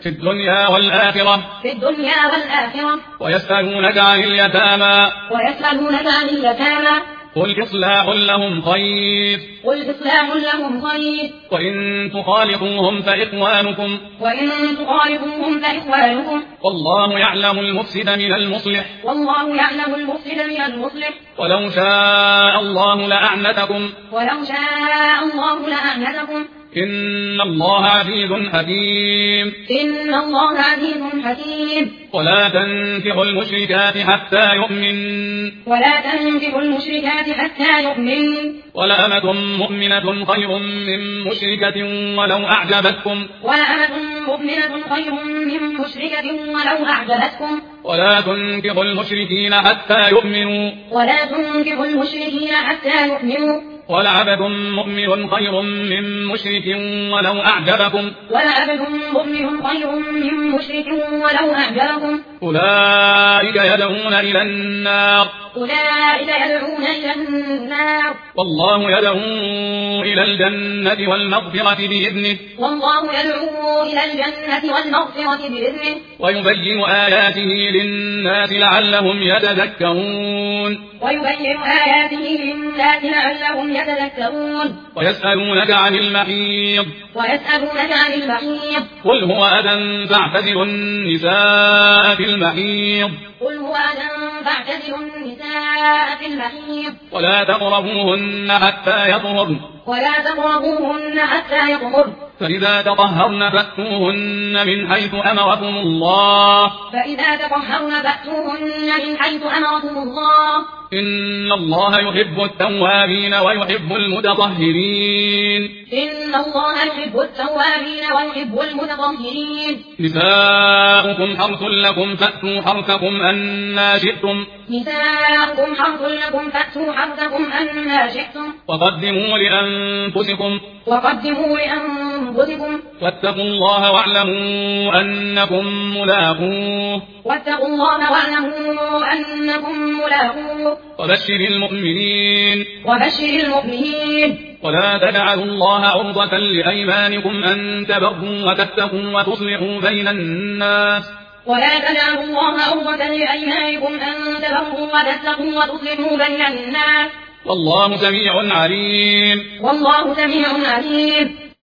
في الدنيا والآخرة ويسألونك عن اليتامى قل إصلاح لهم خير وإن تخالطوهم فإخوانكم والله يعلم المفسد من المصلح ولو شاء الله لأعنتكم إن الله عزيز حكيم ولا تنكحوا المشركات حتى يؤمن ولأمة مؤمنة خير من مشركة ولو أعجبتكم ولا تنكحوا المشركين حتى يؤمنوا ولعبد مؤمن خير من مشرك ولو أعجبكم أولئك يدعون إلى النار والله يدعو إلى الجنة والمغفرة بإذنه ويبين آياته للناس لعلهم يتذكرون ويسألونك عن المحيض قل هو أذى فاعتزلوا النساء في المحيض ولا تقربوهن حتى يطهرن فإذا تطهرن فأتوهن من حيث أمركم الله إن الله يحب التوابين ويحب المتطهرين نساؤكم حرث لكم فأتوا حرثكم أنى شئتم وقدموا لأنفسكم واتقوا الله واعلموا أنكم ملاقوه وبشر المؤمنين ولا تجعلوا الله عرضة لأيمانكم أن تبروا وتتقوا وتصلحوا بين الناس والله سميع عليم